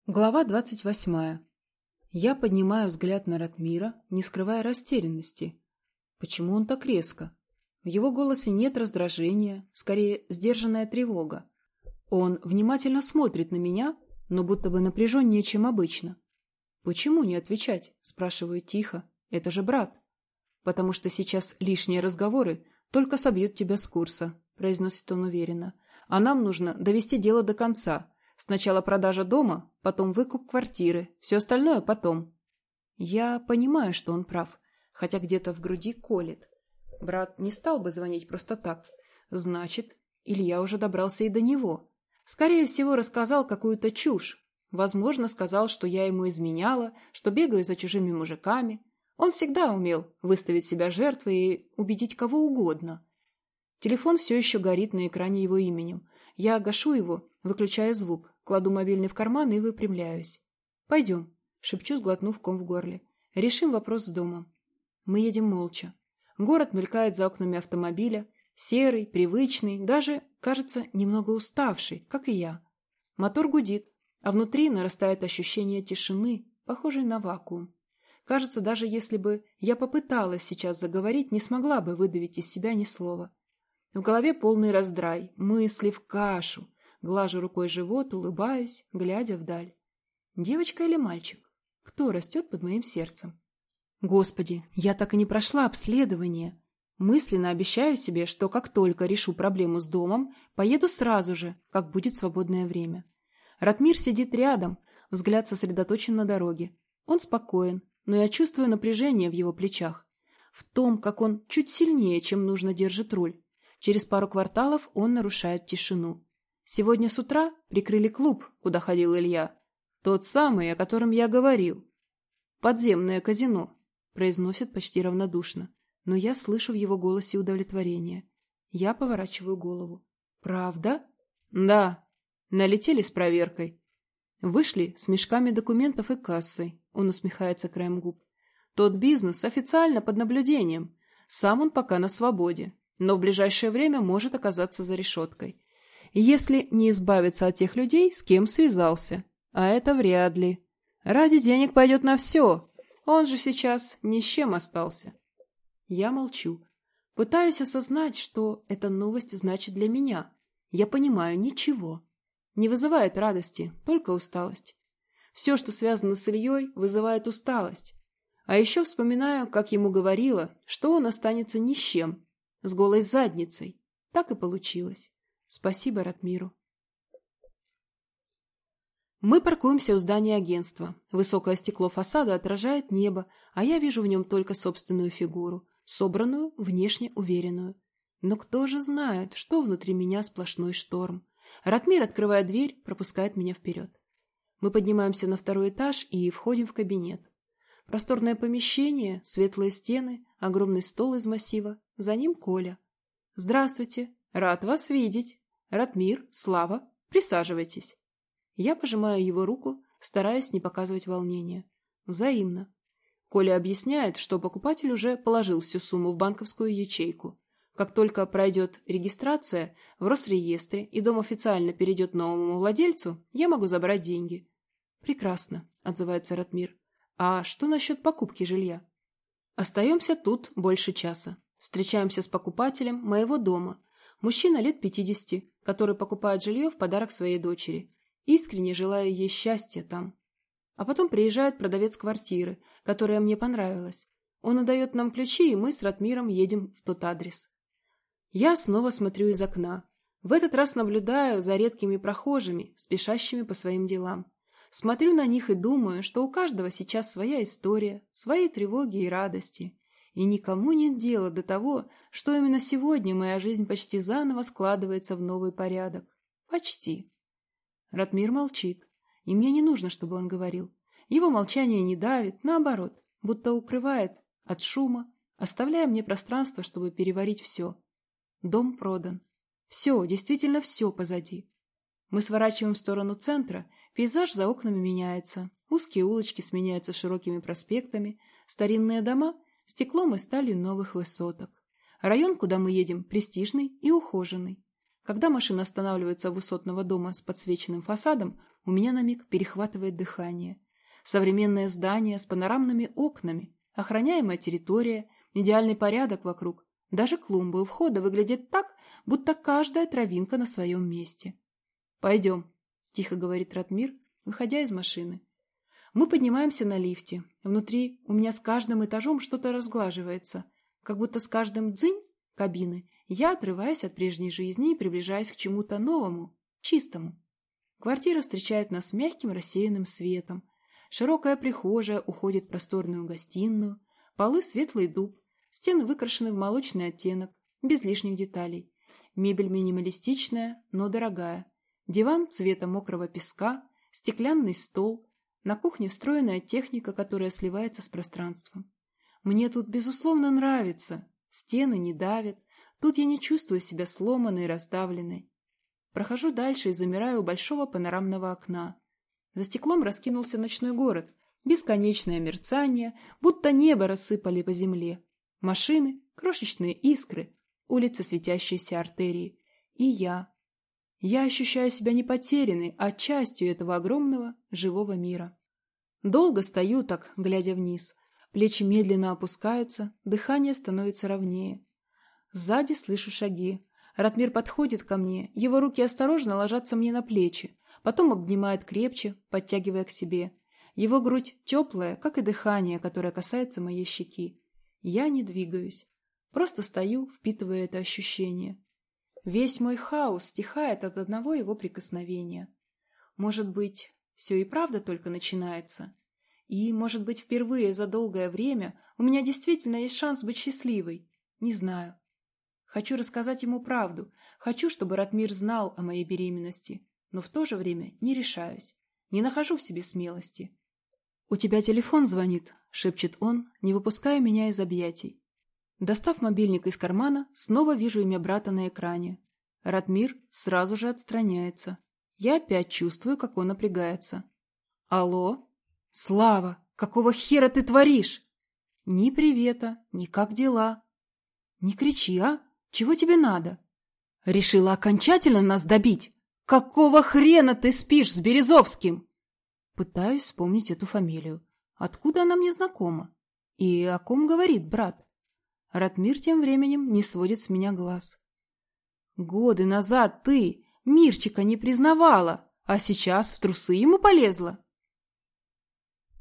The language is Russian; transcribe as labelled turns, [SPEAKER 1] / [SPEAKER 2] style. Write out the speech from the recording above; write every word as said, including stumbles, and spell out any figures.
[SPEAKER 1] Глава двадцать восьмая. Я поднимаю взгляд на Ратмира, не скрывая растерянности. Почему он так резко? В его голосе нет раздражения, скорее сдержанная тревога. Он внимательно смотрит на меня, но будто бы напряженнее, чем обычно. «Почему не отвечать?» – спрашиваю тихо. «Это же брат». «Потому что сейчас лишние разговоры только собьют тебя с курса», – произносит он уверенно. «А нам нужно довести дело до конца. Сначала продажа дома, потом выкуп квартиры, все остальное потом». Я понимаю, что он прав, хотя где-то в груди колет. Брат не стал бы звонить просто так. Значит, Илья уже добрался и до него. Скорее всего, рассказал какую-то чушь. Возможно, сказал, что я ему изменяла, что бегаю за чужими мужиками. Он всегда умел выставить себя жертвой и убедить кого угодно. Телефон все еще горит на экране его именем. Я гашу его, выключаю звук, кладу мобильный в карман и выпрямляюсь. «Пойдем», — шепчу, сглотнув ком в горле. «Решим вопрос с домом». Мы едем молча. Город мелькает за окнами автомобиля, серый, привычный, даже, кажется, немного уставший, как и я. Мотор гудит, а внутри нарастает ощущение тишины, похожей на вакуум. Кажется, даже если бы я попыталась сейчас заговорить, не смогла бы выдавить из себя ни слова. В голове полный раздрай, мысли в кашу. Глажу рукой живот, улыбаюсь, глядя вдаль. Девочка или мальчик? Кто растет под моим сердцем? Господи, я так и не прошла обследование. Мысленно обещаю себе, что как только решу проблему с домом, поеду сразу же, как будет свободное время. Ратмир сидит рядом, взгляд сосредоточен на дороге. Он спокоен, но я чувствую напряжение в его плечах. В том, как он чуть сильнее, чем нужно, держит руль. Через пару кварталов он нарушает тишину. Сегодня с утра прикрыли клуб, куда ходил Илья. Тот самый, о котором я говорил. «Подземное казино», — произносит почти равнодушно. Но я слышу в его голосе удовлетворение. Я поворачиваю голову. «Правда?» «Да. Налетели с проверкой. Вышли с мешками документов и кассой», — он усмехается краем губ. «Тот бизнес официально под наблюдением. Сам он пока на свободе, но в ближайшее время может оказаться за решеткой. Если не избавиться от тех людей, с кем связался. А это вряд ли. Ради денег пойдет на все. Он же сейчас ни с чем остался». Я молчу. Пытаюсь осознать, что эта новость значит для меня. Я понимаю, ничего. Не вызывает радости, только усталость. Все, что связано с Ильей, вызывает усталость. А еще вспоминаю, как ему говорила, что он останется ни с чем, с голой задницей. Так и получилось. Спасибо Ратмиру. Мы паркуемся у здания агентства. Высокое стекло фасада отражает небо, а я вижу в нем только собственную фигуру, собранную, внешне уверенную. Но кто же знает, что внутри меня сплошной шторм. Ратмир открывает дверь, пропускает меня вперед. Мы поднимаемся на второй этаж и входим в кабинет. Просторное помещение, светлые стены, огромный стол из массива. За ним Коля. «Здравствуйте. Рад вас видеть. Ратмир, Слава, присаживайтесь». Я пожимаю его руку, стараясь не показывать волнения. Взаимно. Коля объясняет, что покупатель уже положил всю сумму в банковскую ячейку. Как только пройдет регистрация в Росреестре и дом официально перейдет новому владельцу, я могу забрать деньги. «Прекрасно», — отзывается Ратмир. «А что насчет покупки жилья?» Остаемся тут больше часа. Встречаемся с покупателем моего дома. Мужчина лет пятидесяти, который покупает жилье в подарок своей дочери. Искренне желаю ей счастья там. А потом приезжает продавец квартиры, которая мне понравилась. Он отдает нам ключи, и мы с Ратмиром едем в тот адрес. Я снова смотрю из окна. В этот раз наблюдаю за редкими прохожими, спешащими по своим делам. Смотрю на них и думаю, что у каждого сейчас своя история, свои тревоги и радости. И никому нет дела до того, что именно сегодня моя жизнь почти заново складывается в новый порядок. Почти. Ратмир молчит, и мне не нужно, чтобы он говорил. Его молчание не давит, наоборот, будто укрывает от шума, оставляя мне пространство, чтобы переварить все. Дом продан. Все, действительно все позади. Мы сворачиваем в сторону центра, пейзаж за окнами меняется, узкие улочки сменяются широкими проспектами, старинные дома – стеклом и сталью новых высоток. Район, куда мы едем, престижный и ухоженный. Когда машина останавливается у высотного дома с подсвеченным фасадом, У меня на миг перехватывает дыхание. Современное здание с панорамными окнами, охраняемая территория, идеальный порядок вокруг. Даже клумбы у входа выглядят так, будто каждая травинка на своем месте. «Пойдем», — тихо говорит Ратмир, выходя из машины. Мы поднимаемся на лифте. Внутри у меня с каждым этажом что-то разглаживается, как будто с каждым дзынь кабины я отрываюсь от прежней жизни и приближаюсь к чему-то новому, чистому. Квартира встречает нас мягким рассеянным светом. Широкая прихожая уходит в просторную гостиную, полы светлый дуб, стены выкрашены в молочный оттенок, без лишних деталей. Мебель минималистичная, но дорогая. Диван цвета мокрого песка, стеклянный стол. На кухне встроенная техника, которая сливается с пространством. Мне тут, безусловно, нравится. Стены не давят. Тут я не чувствую себя сломанной и раздавленной. Прохожу дальше и замираю у большого панорамного окна. За стеклом раскинулся ночной город. Бесконечное мерцание, будто небо рассыпали по земле. Машины, крошечные искры, улицы светящиеся артерии. И я. Я ощущаю себя не потерянной, а частью этого огромного живого мира. Долго стою так, глядя вниз. Плечи медленно опускаются, дыхание становится ровнее. Сзади слышу шаги. Ратмир подходит ко мне, его руки осторожно ложатся мне на плечи, потом обнимает крепче, подтягивая к себе. Его грудь теплая, как и дыхание, которое касается моей щеки. Я не двигаюсь, просто стою, впитывая это ощущение. Весь мой хаос стихает от одного его прикосновения. Может быть, все и правда только начинается? И, может быть, впервые за долгое время у меня действительно есть шанс быть счастливой? Не знаю. Хочу рассказать ему правду. Хочу, чтобы Ратмир знал о моей беременности. Но в то же время не решаюсь. Не нахожу в себе смелости. «У тебя телефон звонит», — шепчет он, не выпуская меня из объятий. Достав мобильник из кармана, снова вижу имя брата на экране. Ратмир сразу же отстраняется. Я опять чувствую, как он напрягается. «Алло? Слава, какого хера ты творишь?» «Ни привета, ни как дела». «Не кричи, а? Чего тебе надо?» «Решила окончательно нас добить? Какого хрена ты спишь с Березовским?» Пытаюсь вспомнить эту фамилию. Откуда она мне знакома? И о ком говорит брат? Ратмир тем временем не сводит с меня глаз. «Годы назад ты Мирчика не признавала, а сейчас в трусы ему полезла.